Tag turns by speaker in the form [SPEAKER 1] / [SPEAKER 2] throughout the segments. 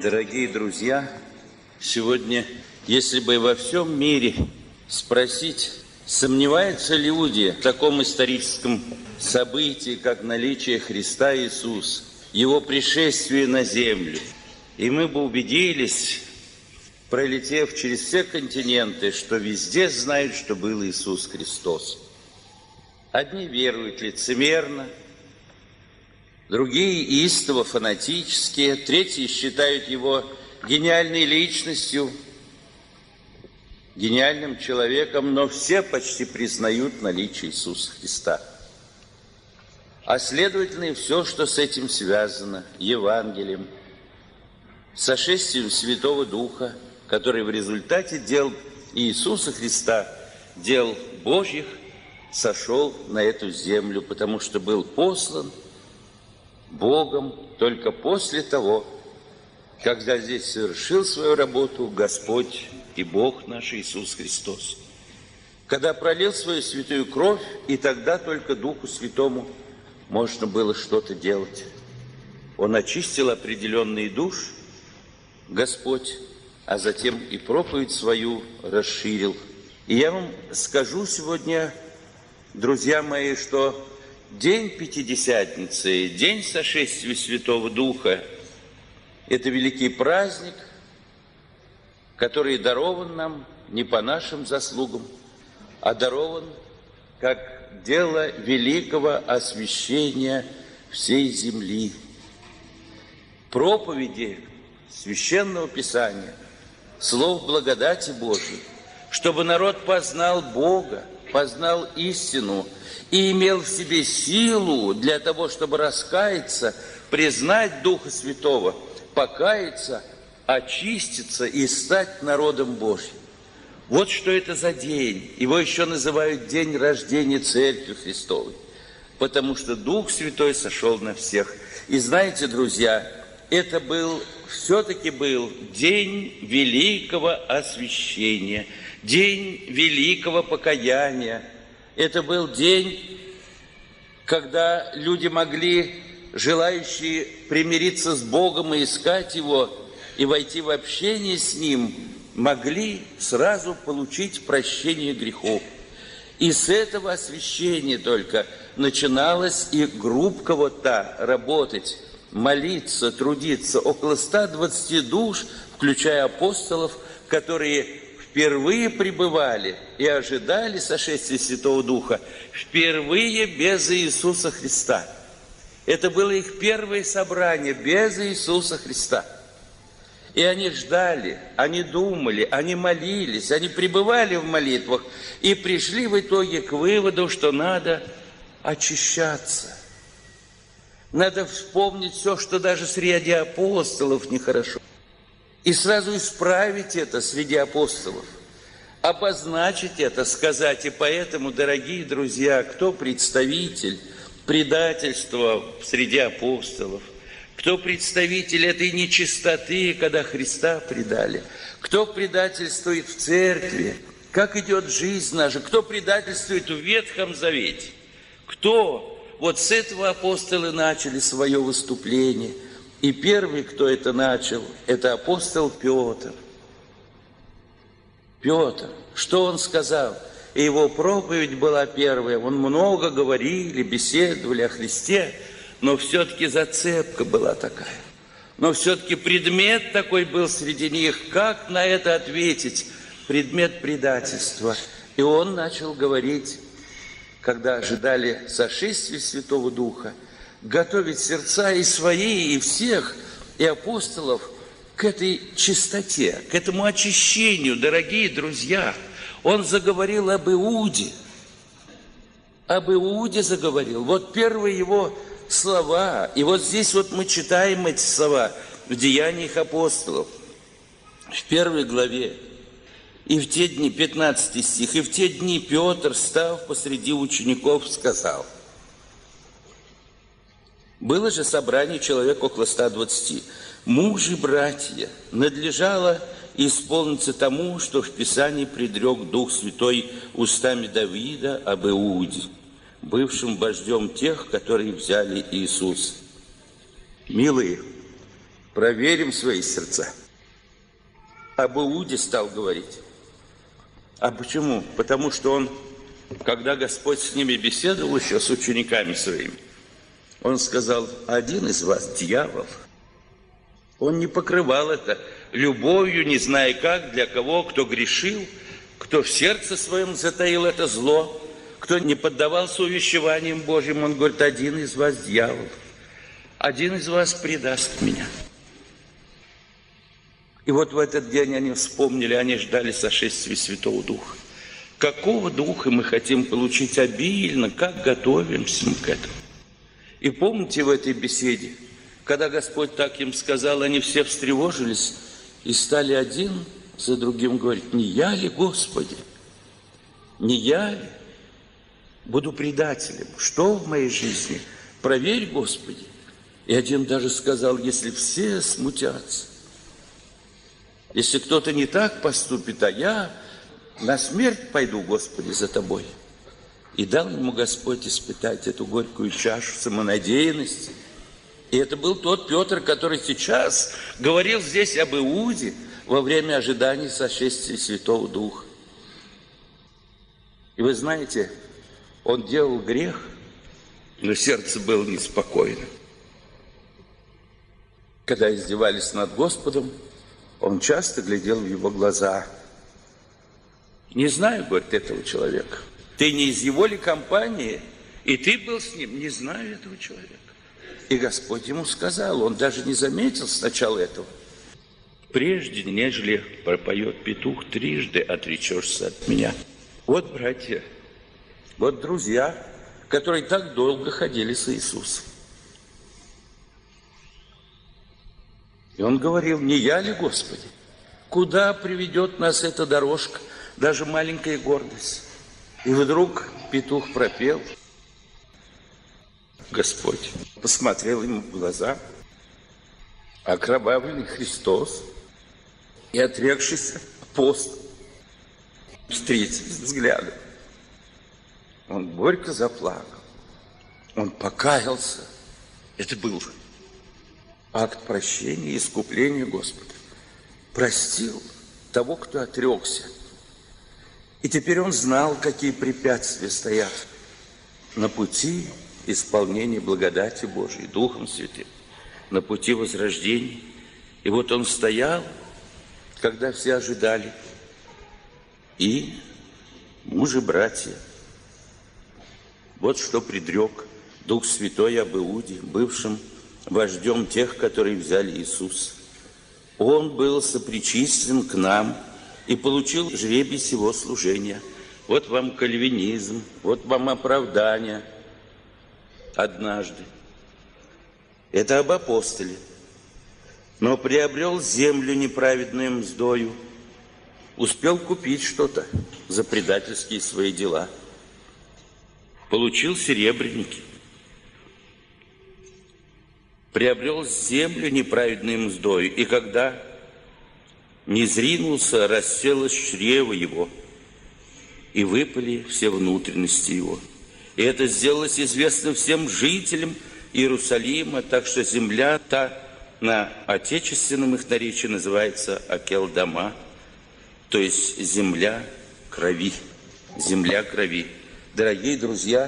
[SPEAKER 1] Дорогие друзья, сегодня, если бы во всем мире спросить, сомневаются ли люди в таком историческом событии, как наличие Христа Иисуса, Его пришествие на землю, и мы бы убедились, пролетев через все континенты, что везде знают, что был Иисус Христос. Одни веруют лицемерно, другие истово фанатические, третьи считают Его гениальной личностью, гениальным человеком, но все почти признают наличие Иисуса Христа. А следовательно, и все, что с этим связано, Евангелием, сошествием Святого Духа, который в результате дел Иисуса Христа, дел Божьих, сошел на эту землю, потому что был послан Богом только после того, когда здесь совершил свою работу Господь и Бог наш Иисус Христос. Когда пролил свою святую кровь, и тогда только Духу Святому можно было что-то делать. Он очистил определенные души, Господь, а затем и проповедь свою расширил. И я вам скажу сегодня, друзья мои, что день Пятидесятницы, день сошествия Святого Духа – это великий праздник, который дарован нам не по нашим заслугам, а дарован как дело великого освящения всей земли. Проповеди Священного Писания, слов благодати Божией, чтобы народ познал Бога, познал истину и имел в себе силу для того, чтобы раскаяться, признать Духа Святого, покаяться, очиститься и стать народом Божьим. Вот что это за день. Его еще называют день рождения Церкви Христовой, потому что Дух Святой сошел на всех. И знаете, друзья, это все-таки был день великого освящения, день великого покаяния. Это был день, когда люди могли, желающие примириться с Богом и искать Его, и войти в общение с Ним, могли сразу получить прощение грехов. И с этого освящения только начиналась и группка вот та работать, молиться, трудиться. Около 120 душ, включая апостолов, которые впервые пребывали и ожидали сошествия Святого Духа, впервые без Иисуса Христа. Это было их первое собрание без Иисуса Христа. И они ждали, они думали, они молились, они пребывали в молитвах и пришли в итоге к выводу, что надо очищаться. Надо вспомнить все, что даже среди апостолов нехорошо. И сразу исправить это среди апостолов, обозначить это, сказать. И поэтому, дорогие друзья, кто представитель предательства среди апостолов, кто представитель этой нечистоты, когда Христа предали, кто предательствует в церкви, как идет жизнь наша, кто предательствует в Ветхом Завете, кто... Вот с этого апостолы начали свое выступление. И первый, кто это начал, это апостол Петр. Петр, что он сказал? И его проповедь была первая. Он много говорили, беседовали о Христе, но все-таки зацепка была такая. Но все-таки предмет такой был среди них. Как на это ответить? Предмет предательства. И он начал говорить, когда ожидали сошествия Святого Духа, готовить сердца и свои, и всех, и апостолов к этой чистоте, к этому очищению, дорогие друзья. Он заговорил об Иуде. Об Иуде заговорил. Вот первые его слова. И вот здесь вот мы читаем эти слова в Деяниях апостолов. В 1 главе. И в те дни, 15 стих, и в те дни Петр, став посреди учеников, сказал. Было же собрание человек около 120. Мужи, братья, надлежало исполниться тому, что в Писании предрек Дух Святой устами Давида об Иуде, бывшим вождем тех, которые взяли Иисуса. Милые, Проверим свои сердца. Об Иуде стал говорить. А почему? Потому что он, когда Господь с ними беседовал еще, с учениками своими, он сказал: один из вас дьявол. Он не покрывал это любовью, не зная как, для кого, кто грешил, кто в сердце своем затаил это зло, кто не поддавался увещеваниям Божьим. Он говорит: один из вас дьявол, один из вас предаст меня. И вот в этот день они вспомнили, они ждали сошествия Святого Духа. Какого Духа мы хотим получить обильно, как готовимся мы к этому. И помните, в этой беседе, когда Господь так им сказал, они все встревожились и стали один за другим говорить: не я ли, Господи, не я ли буду предателем? Что в моей жизни? Проверь, Господи. И один даже сказал: если все смутятся, если кто-то не так поступит, а я на смерть пойду, Господи, за Тобой. И дал ему Господь испытать эту горькую чашу самонадеянности. И это был тот Петр, который сейчас говорил здесь об Иуде во время ожидания сошествия Святого Духа. И вы знаете, он делал грех, но сердце было неспокойно. Когда издевались над Господом, он часто глядел в его глаза. Не знаю, говорит, этого человека. Ты не из его ли компании? И ты был с ним? Не знаю этого человека. И Господь ему сказал, он даже не заметил сначала этого: прежде, нежели пропоет петух, трижды отречешься от меня. Вот братья, вот друзья, которые так долго ходили с Иисусом. И он говорил: не я ли, Господи? Куда приведет нас эта дорожка, даже маленькая гордость? И вдруг петух пропел. Господь посмотрел ему в глаза, окровавленный Христос и отрекшийся апостол встретились взглядом. Он горько заплакал, он покаялся. Это был акт прощения и искупления Господа. Простил того, кто отрекся. И теперь он знал, какие препятствия стоят на пути исполнения благодати Божией Духом Святым, на пути возрождения. И вот он стоял, когда все ожидали. И мужи-братья, вот что предрек Дух Святой об Иуде, бывшим вождем тех, которые взяли Иисуса. Он был сопричислен к нам и получил жребий сего служения. Вот вам кальвинизм, вот вам оправдание однажды. Это об апостоле. Но приобрел землю неправедную мздою, успел купить что-то за предательские свои дела. Получил серебряники. Приобрел землю неправедной мздою, и когда не зринулся, расселось чрево его, и выпали все внутренности его. И это сделалось известно всем жителям Иерусалима, так что земля та на отечественном их наречии называется Акелдама, то есть земля крови. Земля крови. Дорогие друзья,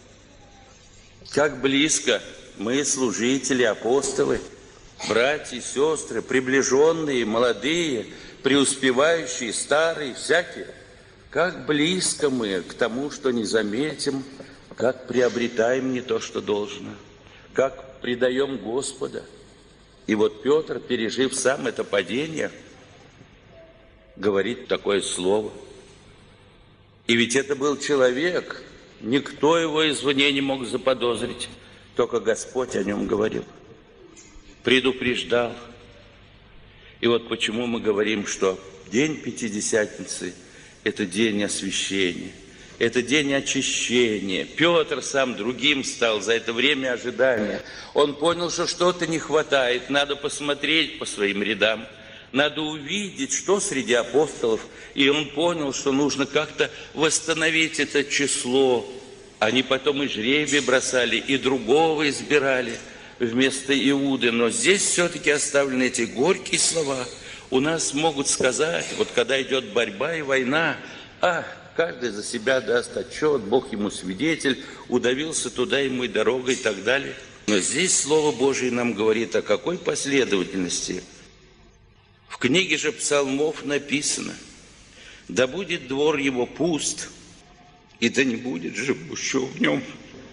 [SPEAKER 1] как близко мы, служители, апостолы, братья и сестры, приближенные, молодые, преуспевающие, старые, всякие, как близко мы к тому, что не заметим, как приобретаем не то, что должно, как предаем Господа. И вот Петр, пережив сам это падение, говорит такое слово. И ведь это был человек, никто его извне не мог заподозрить, только Господь о нем говорил, предупреждал. И вот почему мы говорим, что день Пятидесятницы – это день освящения, это день очищения. Петр сам другим стал за это время ожидания. Он понял, что что-то не хватает, надо посмотреть по своим рядам, надо увидеть, что среди апостолов. И он понял, что нужно как-то восстановить это число. Они потом и жребий бросали, и другого избирали. вместо Иуды, но здесь все-таки оставлены эти горькие слова. У нас могут сказать, вот когда идет борьба и война, каждый за себя даст отчет, Бог ему свидетель, удавился туда ему и дорога и так далее. Но здесь Слово Божие нам говорит о какой последовательности. В книге же Псалмов написано: «Да будет двор его пуст, и да не будет живущего в нем».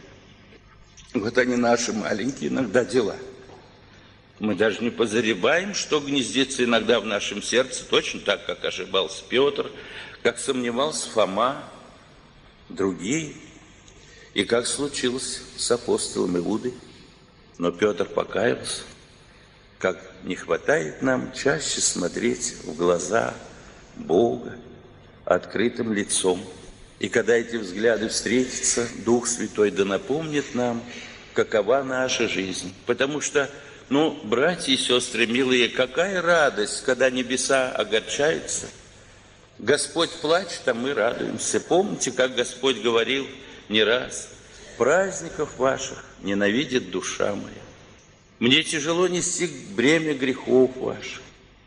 [SPEAKER 1] Вот они, наши маленькие иногда дела. Мы даже не подозреваем, что гнездится иногда в нашем сердце, точно так, как ошибался Петр, как сомневался Фома, другие, и как случилось с апостолом Иудой. Но Петр покаялся. Как не хватает нам чаще смотреть в глаза Бога открытым лицом. И когда эти взгляды встретятся, Дух Святой да напомнит нам, какова наша жизнь. Потому что, братья и сестры милые, какая радость, когда небеса огорчаются. Господь плачет, а мы радуемся. Помните, как Господь говорил не раз: праздников ваших ненавидит душа моя. Мне тяжело нести бремя грехов ваших.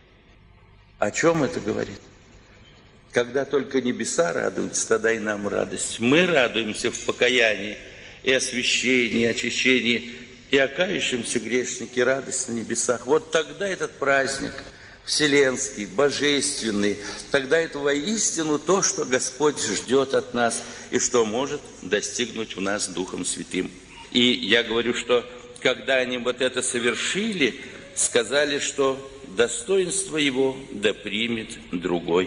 [SPEAKER 1] О чем это говорит? Когда только небеса радуются, тогда и нам радость. Мы радуемся в покаянии и освящении, и очищении, и о кающемся грешнике радость на небесах. Вот тогда этот праздник вселенский, божественный, тогда это воистину то, что Господь ждет от нас и что может достигнуть в нас Духом Святым. И я говорю, что когда они вот это совершили, сказали, что достоинство его да примет другой.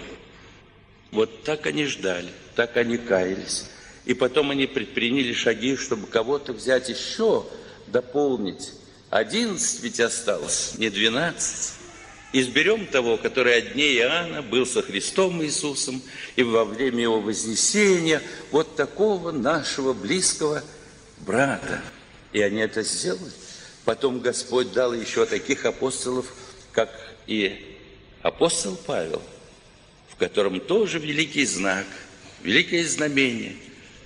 [SPEAKER 1] Вот так они ждали, так они каялись. И потом они предприняли шаги, чтобы кого-то взять еще, дополнить. 11 ведь осталось, не 12. Изберем того, который от дней Иоанна был со Христом Иисусом, и во время его вознесения, вот такого нашего близкого брата. И они это сделали. Потом Господь дал еще таких апостолов, как и апостол Павел, в котором тоже великий знак, великое знамение.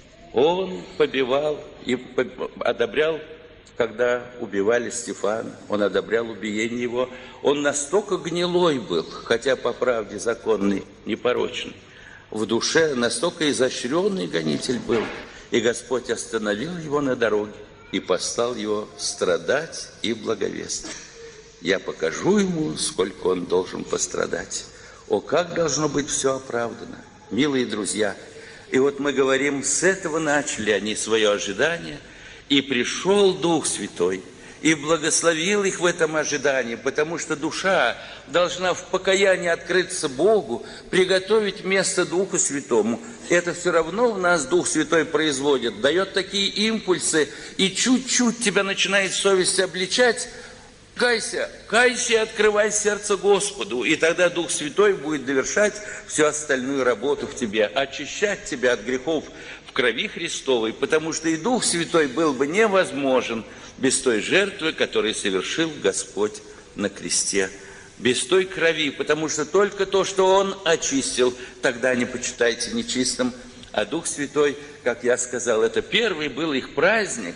[SPEAKER 1] Он побивал и одобрял, когда убивали Стефана, он одобрял убиение его. Он настолько гнилой был, хотя по правде законный, непорочный, в душе настолько изощренный гонитель был. И Господь остановил его на дороге и послал его страдать и благовествовать. Я покажу ему, сколько он должен пострадать. О, как должно быть все оправдано, милые друзья. И вот мы говорим, с этого начали они свое ожидание, и пришел Дух Святой, и благословил их в этом ожидании, потому что душа должна в покаянии открыться Богу, приготовить место Духу Святому. Это все равно в нас Дух Святой производит, дает такие импульсы, и чуть-чуть тебя начинает совесть обличать. Кайся и открывай сердце Господу, и тогда Дух Святой будет довершать всю остальную работу в тебе, очищать тебя от грехов в крови Христовой, потому что и Дух Святой был бы невозможен без той жертвы, которую совершил Господь на кресте, без той крови, потому что только то, что Он очистил, тогда не почитайте нечистым, а Дух Святой, как я сказал, это первый был их праздник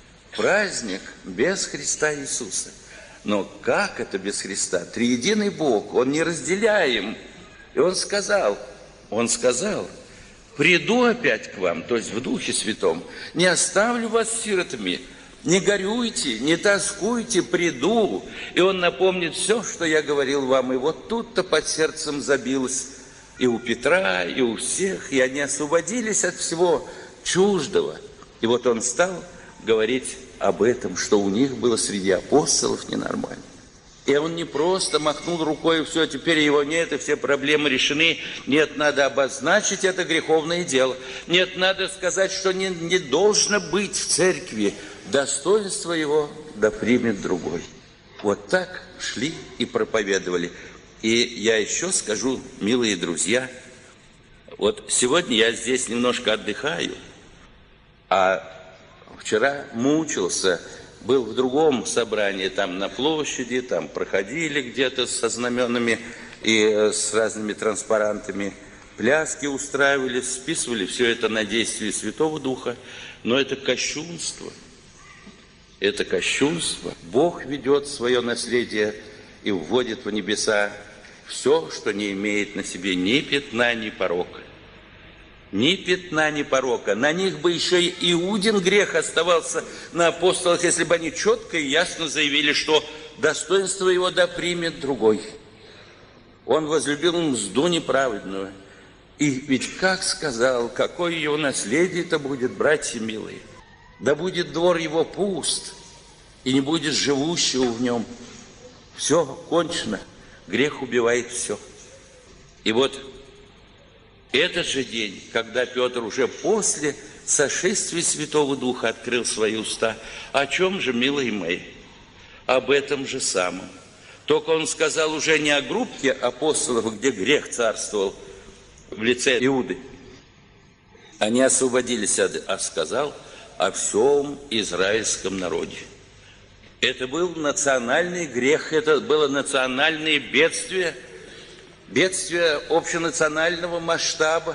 [SPEAKER 1] без Христа Иисуса. Но как это без Христа? Триединый Бог, Он неразделяем. И Он сказал, приду опять к вам, то есть в Духе Святом, не оставлю вас сиротами, не горюйте, не тоскуйте, приду. И Он напомнит все, что я говорил вам. И вот тут-то под сердцем забилось и у Петра, и у всех, и они освободились от всего чуждого. И вот Он стал говорить об этом, что у них было среди апостолов ненормально. И он не просто махнул рукой, и все, теперь его нет, и все проблемы решены. Нет, надо обозначить это греховное дело. Нет, надо сказать, что не должно быть в церкви. Достоинство его да примет другой. Вот так шли и проповедовали. И я еще скажу, милые друзья, вот сегодня я здесь немножко отдыхаю, а вчера мучился, был в другом собрании, там на площади, там проходили где-то со знаменами и с разными транспарантами, пляски устраивали, списывали все это на действие Святого Духа, но это кощунство. Это кощунство. Бог ведет свое наследие и вводит в небеса все, что не имеет на себе ни пятна, ни порока. Ни пятна, ни порока. На них бы еще и Иудин грех оставался на апостолах, если бы они четко и ясно заявили, что достоинство его да примет другой. Он возлюбил мзду неправедную. И ведь как сказал, какое его наследие-то будет, братья милые? Да будет двор его пуст, и не будет живущего в нем. Все кончено. Грех убивает все. И вот этот же день, когда Петр уже после сошествия Святого Духа открыл свои уста, о чем же, милые мои? Об этом же самом. Только он сказал уже не о группе апостолов, где грех царствовал в лице Иуды. Они освободились, а сказал о всем израильском народе. Это был национальный грех, это было национальное бедствие, бедствие общенационального масштаба.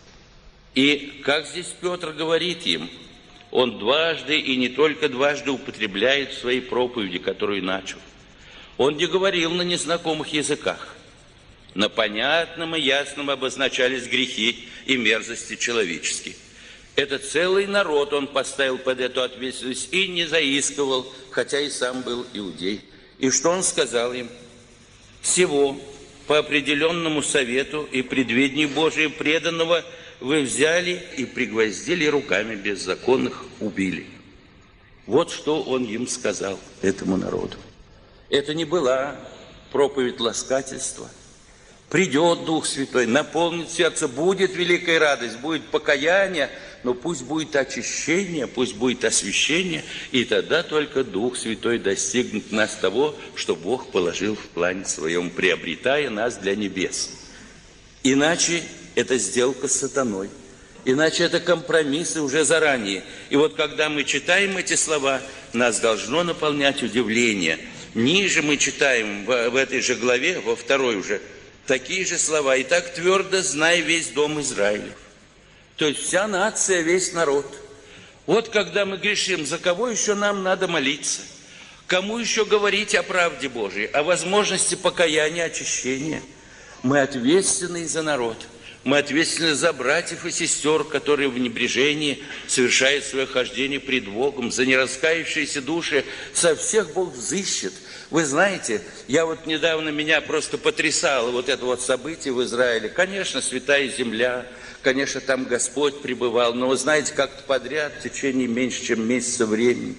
[SPEAKER 1] И как здесь Петр говорит им, он дважды и не только дважды употребляет в своей проповеди, которую начал. Он не говорил на незнакомых языках. На понятном и ясном обозначались грехи и мерзости человеческие. Это целый народ он поставил под эту ответственность и не заискивал, хотя и сам был иудей. И что он сказал им? Всего по определенному совету и предведению Божия преданного вы взяли и пригвоздили руками беззаконных, убили. Вот что он им сказал, этому народу. Это не была проповедь ласкательства. Придет Дух Святой, наполнит сердце, будет великая радость, будет покаяние, но пусть будет очищение, пусть будет освящение, и тогда только Дух Святой достигнет нас того, что Бог положил в плане своем, приобретая нас для небес. Иначе это сделка с сатаной, иначе это компромиссы уже заранее. И вот когда мы читаем эти слова, нас должно наполнять удивление. Ниже мы читаем в этой же главе, во второй уже, такие же слова. «И так твердо знай весь дом Израилев». То есть вся нация, весь народ. Вот когда мы грешим, за кого еще нам надо молиться? Кому еще говорить о правде Божией, о возможности покаяния, очищения? Мы ответственны за народ. Мы ответственны за братьев и сестер, которые в небрежении совершают свое хождение пред Богом, за нераскаявшиеся души. Со всех Бог взыщет. Вы знаете, я вот недавно, меня просто потрясало вот это вот событие в Израиле. Конечно, святая земля, конечно, там Господь пребывал, но вы знаете, как-то подряд в течение меньше, чем месяца времени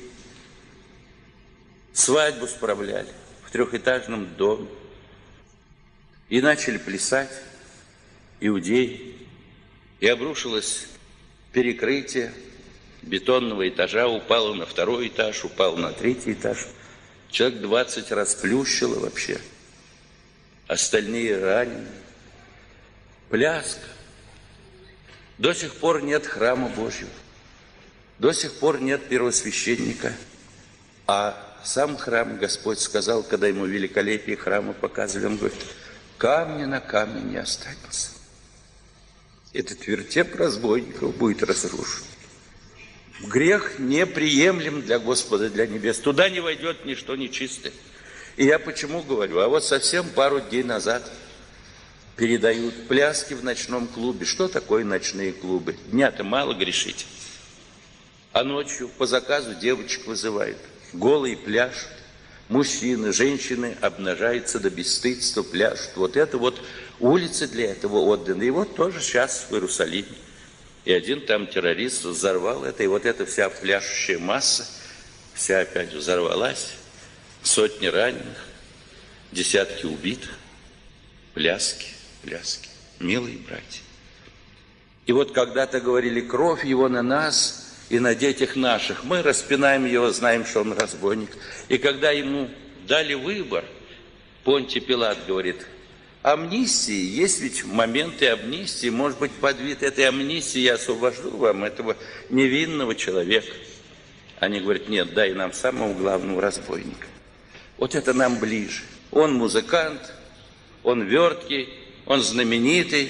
[SPEAKER 1] свадьбу справляли в трехэтажном доме и начали плясать иудеи, и обрушилось перекрытие бетонного этажа, упало на второй этаж, упало на третий этаж. Человек 20 расплющило вообще. Остальные ранены. Пляска. До сих пор нет храма Божьего. До сих пор нет первосвященника. А сам храм Господь сказал, когда ему великолепие храма показывали, он говорит, камня на камне не останется. Этот вертеп разбойников будет разрушен. Грех неприемлем для Господа, для небес. Туда не войдет ничто нечистое. И я почему говорю? А вот совсем пару дней назад передают пляски в ночном клубе. Что такое ночные клубы? Дня-то мало грешить. А ночью по заказу девочек вызывают. Голый пляж. Мужчины, женщины обнажаются до бесстыдства, пляшут. Вот это вот улицы для этого отданы. И вот тоже сейчас в Иерусалиме. И один там террорист взорвал это. И вот эта вся пляшущая масса, вся опять взорвалась. Сотни раненых, десятки убитых. Пляски, пляски. Милые братья. И вот когда-то говорили, кровь его на нас и на детях наших. Мы распинаем его, знаем, что он разбойник. И когда ему дали выбор, Понтий Пилат говорит, амнистии, есть ведь моменты амнистии, может быть, под вид этой амнистии я освобожу вам этого невинного человека. Они говорят, нет, дай нам самого главного разбойника. Вот это нам ближе. Он музыкант, он верткий, он знаменитый.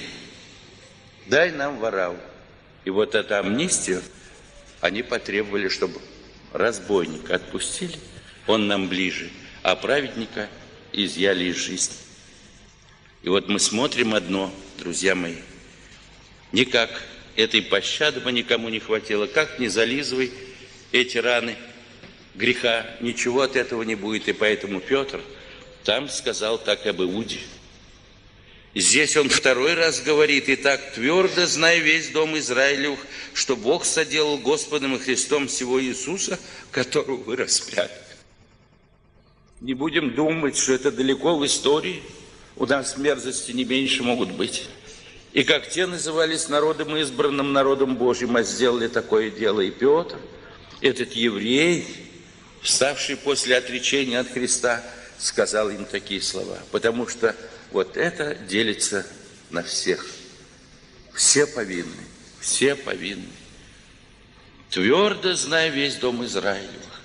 [SPEAKER 1] Дай нам Варавву. И вот эту амнистию они потребовали, чтобы разбойника отпустили, он нам ближе, а праведника изъяли из жизни. И вот мы смотрим одно, друзья мои, никак этой пощады бы никому не хватило, как ни зализывай эти раны греха, ничего от этого не будет. И поэтому Петр там сказал так об Иуде. Здесь он второй раз говорит: «Итак, твердо знай весь дом Израилев, что Бог соделал Господом и Христом сего Иисуса, которого вы распяли». Не будем думать, что это далеко в истории. У нас мерзости не меньше могут быть. И как те назывались народом избранным, народом Божьим, а сделали такое дело и Петр, этот еврей, вставший после отречения от Христа, сказал им такие слова. Потому что вот это делится на всех. Все повинны, все повинны. Твердо знай весь дом Израилев.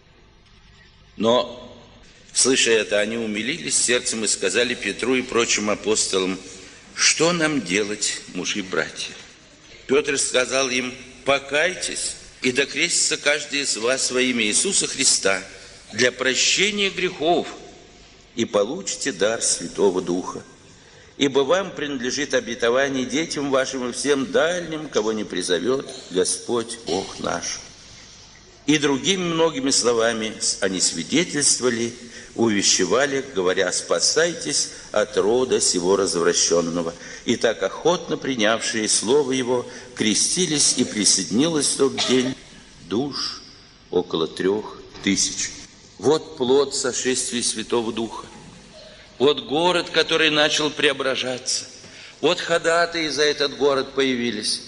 [SPEAKER 1] Но, слыша это, они умилились сердцем и сказали Петру и прочим апостолам: «Что нам делать, мужи-братья?» Петр сказал им: «Покайтесь, и докрестится каждый из вас во имя Иисуса Христа для прощения грехов, и получите дар Святого Духа. Ибо вам принадлежит обетование детям вашим и всем дальним, кого не призовет Господь Бог наш». И другими многими словами они свидетельствовали, увещевали, говоря: «Спасайтесь от рода сего развращенного». И так охотно принявшие слово его крестились, и присоединилось в тот день душ около 3000. Вот плод сошествия Святого Духа. Вот город, который начал преображаться. Вот ходатаи за этот город появились,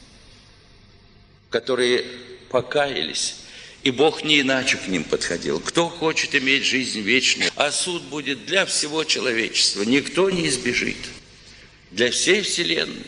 [SPEAKER 1] которые покаялись. И Бог не иначе к ним подходил. Кто хочет иметь жизнь вечную, а суд будет для всего человечества, никто не избежит, для всей вселенной,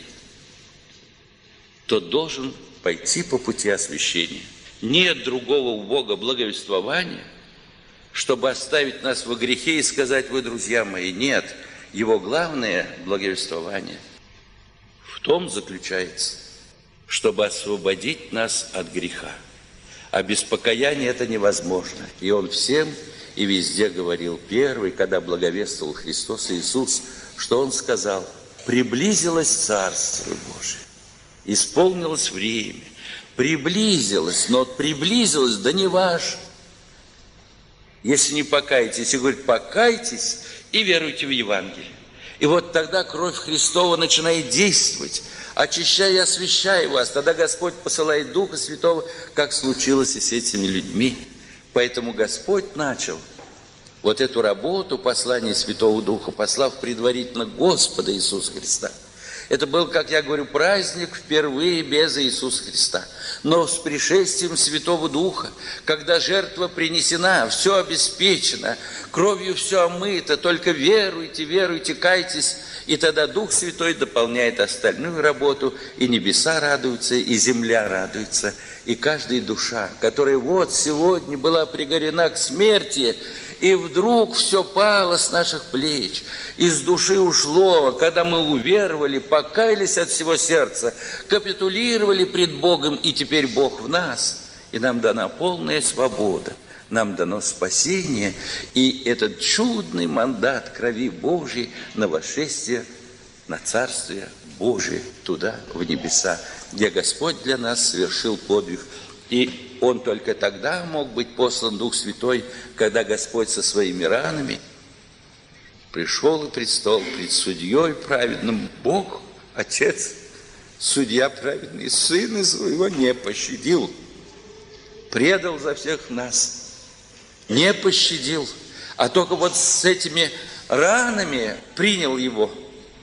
[SPEAKER 1] тот должен пойти по пути освящения. Нет другого у Бога благовествования, чтобы оставить нас во грехе и сказать: «Вы, друзья мои». Нет, его главное благовествование в том заключается, чтобы освободить нас от греха. А без покаяния это невозможно. И он всем и везде говорил. Первый, когда благовествовал Христос Иисус, что он сказал: «Приблизилось Царство Божие, исполнилось время». Приблизилось, но приблизилось, да не ваше. Если не покаетесь, и говорит: «Покайтесь и веруйте в Евангелие». И вот тогда кровь Христова начинает действовать, очищая и освящая вас. Тогда Господь посылает Духа Святого, как случилось и с этими людьми. Поэтому Господь начал вот эту работу послания Святого Духа, послав предварительно Господа Иисуса Христа. Это был, как я говорю, праздник впервые без Иисуса Христа. Но с пришествием Святого Духа, когда жертва принесена, все обеспечено, кровью все омыто, только веруйте, веруйте, кайтесь, и тогда Дух Святой дополняет остальную работу, и небеса радуются, и земля радуется, и каждая душа, которая вот сегодня была пригорена к смерти, и вдруг все пало с наших плеч, из души ушло, когда мы уверовали, покаялись от всего сердца, капитулировали пред Богом, и теперь Бог в нас, и нам дана полная свобода, нам дано спасение, и этот чудный мандат крови Божьей на восшествие на Царствие Божие, туда, в небеса, где Господь для нас совершил подвиг. И он только тогда мог быть послан Дух Святой, когда Господь со своими ранами пришел и предстал пред судьей праведным. Бог, Отец, судья праведный, Сына Своего не пощадил, предал за всех нас, не пощадил, а только вот с этими ранами принял Его.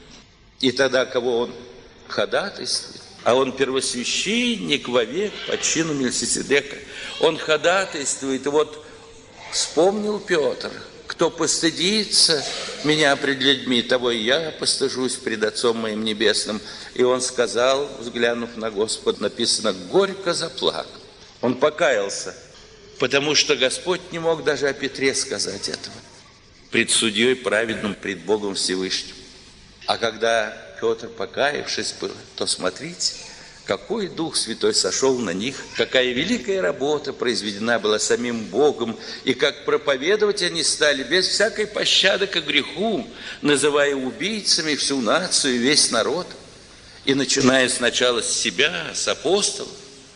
[SPEAKER 1] И тогда кого Он ходатайствует? А он первосвященник вовек по чину Мельхиседека. Он ходатайствует. И вот вспомнил Петр: кто постыдится меня пред людьми, того и я постыжусь пред Отцом моим Небесным. И он сказал, взглянув на Господа, написано, горько заплакал. Он покаялся, потому что Господь не мог даже о Петре сказать этого. Пред судьей праведным, пред Богом Всевышним. А когда Петр, покаявшись был, то смотрите, какой Дух Святой сошел на них, какая великая работа произведена была самим Богом, и как проповедовать они стали без всякой пощады к греху, называя убийцами всю нацию, весь народ, и начиная сначала с себя, с апостолов,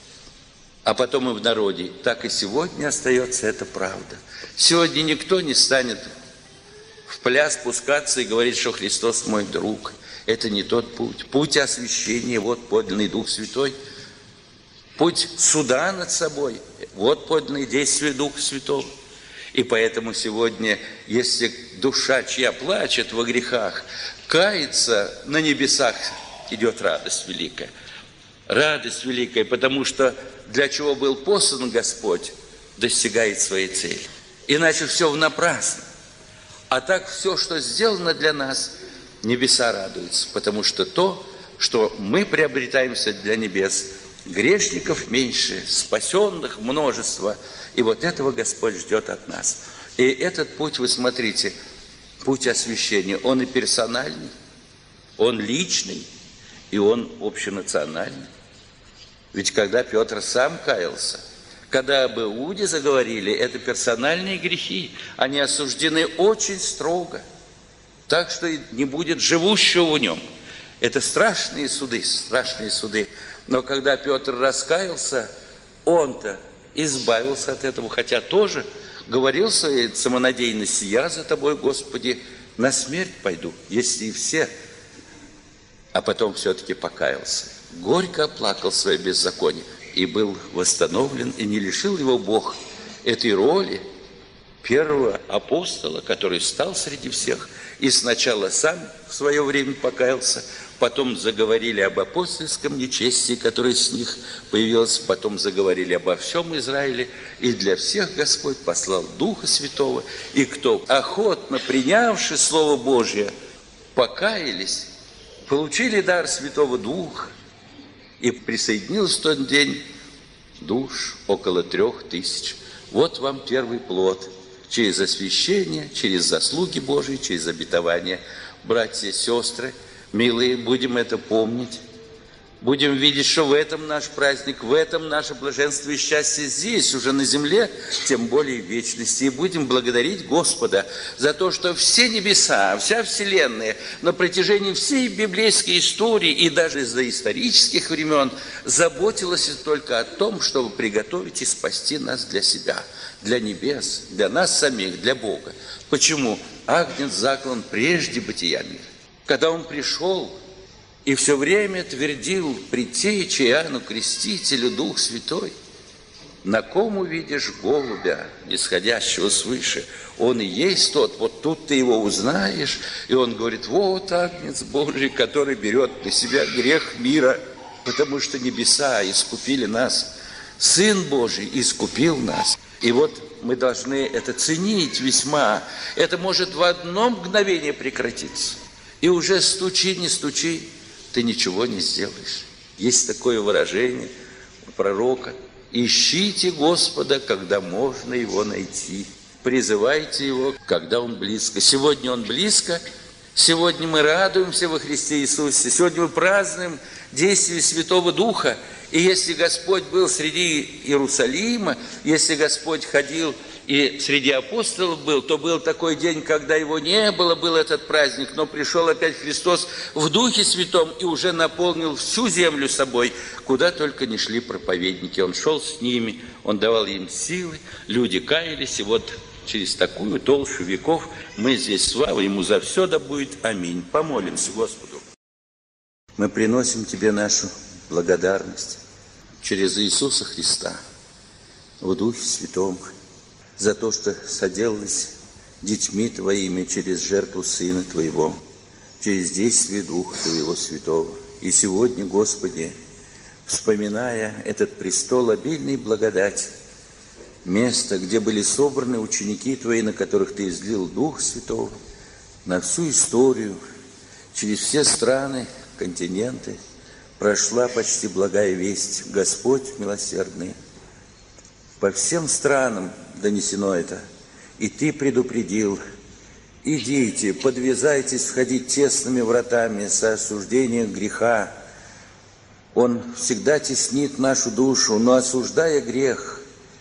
[SPEAKER 1] а потом и в народе. Так и сегодня остается эта правда. Сегодня никто не станет в пляс спускаться и говорить, что Христос мой друг. Это не тот путь. Путь освящения, вот подлинный Дух Святой. Путь суда над собой, вот подлинные действия Духа Святого. И поэтому сегодня, если душа, чья плачет во грехах, кается, на небесах идет радость великая. Радость великая, потому что для чего был послан Господь, достигает своей цели. Иначе все напрасно. А так все, что сделано для нас, небеса радуются, потому что то, что мы приобретаемся для небес, грешников меньше, спасенных множество, и вот этого Господь ждет от нас. И этот путь, вы смотрите, путь освящения, он и персональный, он личный, и он общенациональный. Ведь когда Петр сам каялся, когда об Иуде заговорили, это персональные грехи, они осуждены очень строго, так что не будет живущего в нем. Это страшные суды, страшные суды. Но когда Петр раскаялся, он-то избавился от этого, хотя тоже говорил своей самонадеянности: «Я за тобой, Господи, на смерть пойду, если и все». А потом все-таки покаялся, горько оплакал свое беззаконие и был восстановлен, и не лишил его Бог этой роли первого апостола, который стал среди всех. И сначала сам в свое время покаялся, потом заговорили об апостольском нечестии, которое с них появилось, потом заговорили обо всем Израиле, и для всех Господь послал Духа Святого, и кто охотно принявши Слово Божие, покаялись, получили дар Святого Духа, и присоединилось в тот день душ около 3000. Вот вам первый плод. Через освящение, через заслуги Божьи, через обетование. Братья и сестры, милые, будем это помнить. Будем видеть, что в этом наш праздник, в этом наше блаженство и счастье здесь, уже на земле, тем более в вечности. И будем благодарить Господа за то, что все небеса, вся вселенная на протяжении всей библейской истории и даже из доисторических времен заботилась только о том, чтобы приготовить и спасти нас для себя, для небес, для нас самих, для Бога. Почему? Агнец заклан прежде бытия мира. Когда Он пришел и все время твердил предтече Иоанну Крестителю Дух Святой: на ком увидишь голубя, нисходящего свыше, он и есть тот, вот тут ты его узнаешь. И он говорит: вот Агнец Божий, который берет на себя грех мира, потому что небеса искупили нас, Сын Божий искупил нас. И вот мы должны это ценить весьма. Это может в одно мгновение прекратиться. И уже стучи, не стучи, ты ничего не сделаешь. Есть такое выражение у пророка: ищите Господа, когда можно Его найти. Призывайте Его, когда Он близко. Сегодня Он близко. Сегодня мы радуемся во Христе Иисусе. Сегодня мы празднуем действие Святого Духа. И если Господь был среди Иерусалима, если Господь ходил и среди апостолов был, то был такой день, когда Его не было, был этот праздник, но пришел опять Христос в Духе Святом и уже наполнил всю землю собой, куда только не шли проповедники. Он шел с ними, Он давал им силы, люди каялись, и вот через такую толщу веков мы здесь. Слава Ему за все да будет. Аминь. Помолимся Господу. Мы приносим Тебе нашу благодарность через Иисуса Христа в Духе Святом за то, что соделались детьми Твоими через жертву Сына Твоего, через действие Духа Твоего Святого. И сегодня, Господи, вспоминая этот престол обильной благодати, место, где были собраны ученики Твои, на которых Ты излил Дух Святого, на всю историю, через все страны, континенты, прошла почти благая весть: Господь милосердный. По всем странам донесено это. И Ты предупредил: идите, подвязайтесь входить тесными вратами со осуждением греха, Он всегда теснит нашу душу, но осуждая грех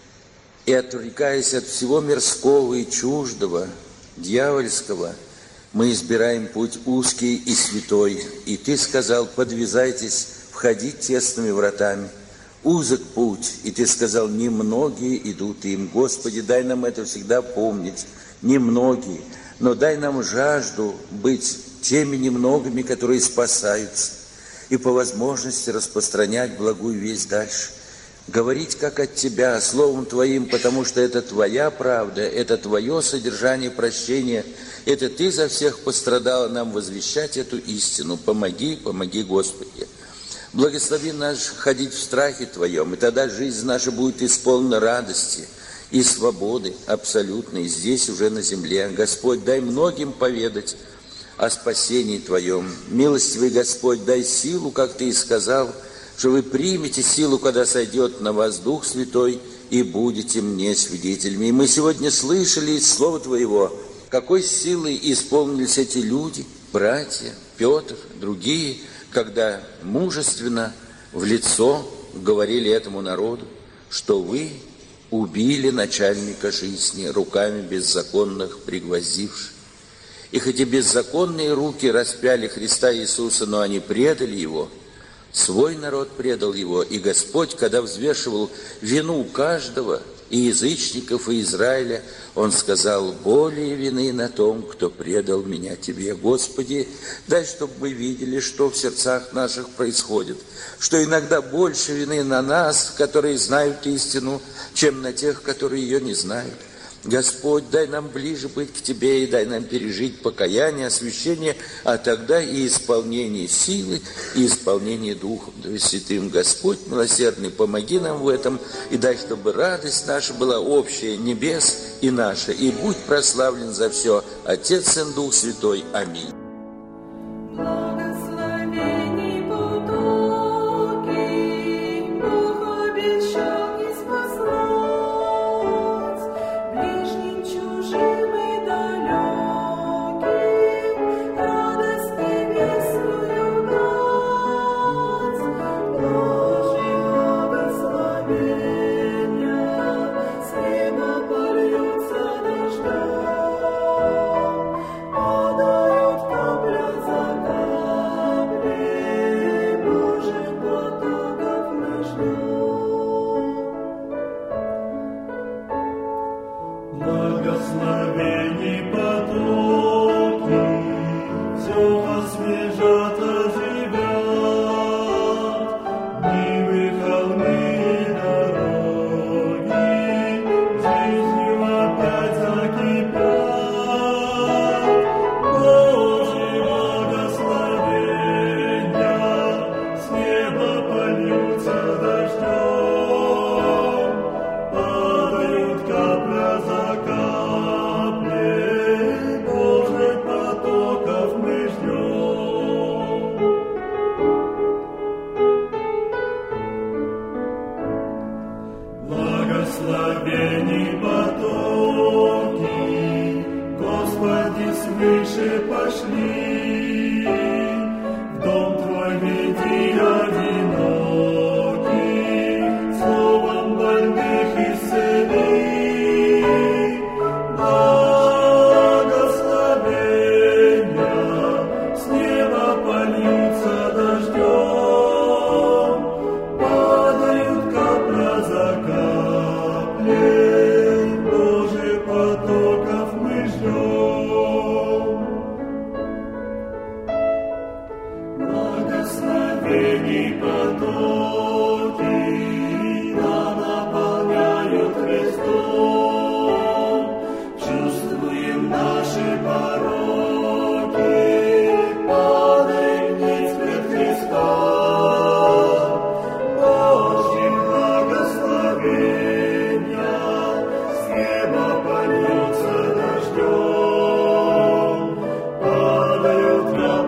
[SPEAKER 1] и отвлекаясь от всего мирского и чуждого, дьявольского, мы избираем путь узкий и святой. И Ты сказал: подвязайтесь входить тесными вратами. Узок путь, и Ты сказал: немногие идут им. Господи, дай нам это всегда помнить. Немногие, но дай нам жажду быть теми немногими, которые спасаются, и по возможности распространять благую весть дальше. Говорить как от Тебя, Словом Твоим, потому что это Твоя правда, это Твое содержание прощения, это Ты за всех пострадал, нам возвещать эту истину. Помоги, помоги, Господи. Благослови нас ходить в страхе Твоем, и тогда жизнь наша будет исполнена радости и свободы абсолютной здесь уже на земле. Господь, дай многим поведать о спасении Твоем. Милостивый Господь, дай силу, как Ты и сказал, что вы примете силу, когда сойдет на вас Дух Святой, и будете мне свидетелями. И мы сегодня слышали из Слова Твоего, какой силой исполнились эти люди, братья, Петр, другие, когда мужественно в лицо говорили этому народу, что вы убили начальника жизни, руками беззаконных пригвоздивших. И хоть и беззаконные руки распяли Христа Иисуса, но они предали Его, свой народ предал Его. И Господь, когда взвешивал вину каждого, и язычников, и Израиля, Он сказал: более вины на том, кто предал меня Тебе. Господи, дай, чтобы мы видели, что в сердцах наших происходит, что иногда больше вины на нас, которые знают истину, чем на тех, которые ее не знают. Господь, дай нам ближе быть к Тебе, и дай нам пережить покаяние, освящение, а тогда и исполнение силы, и исполнение Духом Святым. Господь милосердный, помоги нам в этом, и дай, чтобы радость наша была общая, небес и наша, и будь прославлен за все Отец, Сын, Дух Святой. Аминь.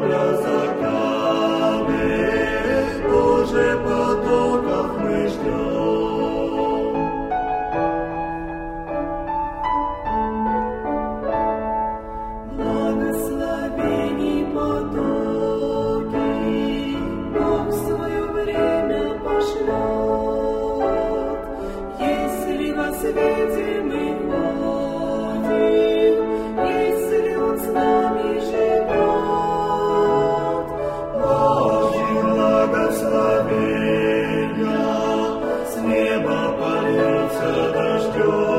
[SPEAKER 2] Потоков мы ждем. Господь.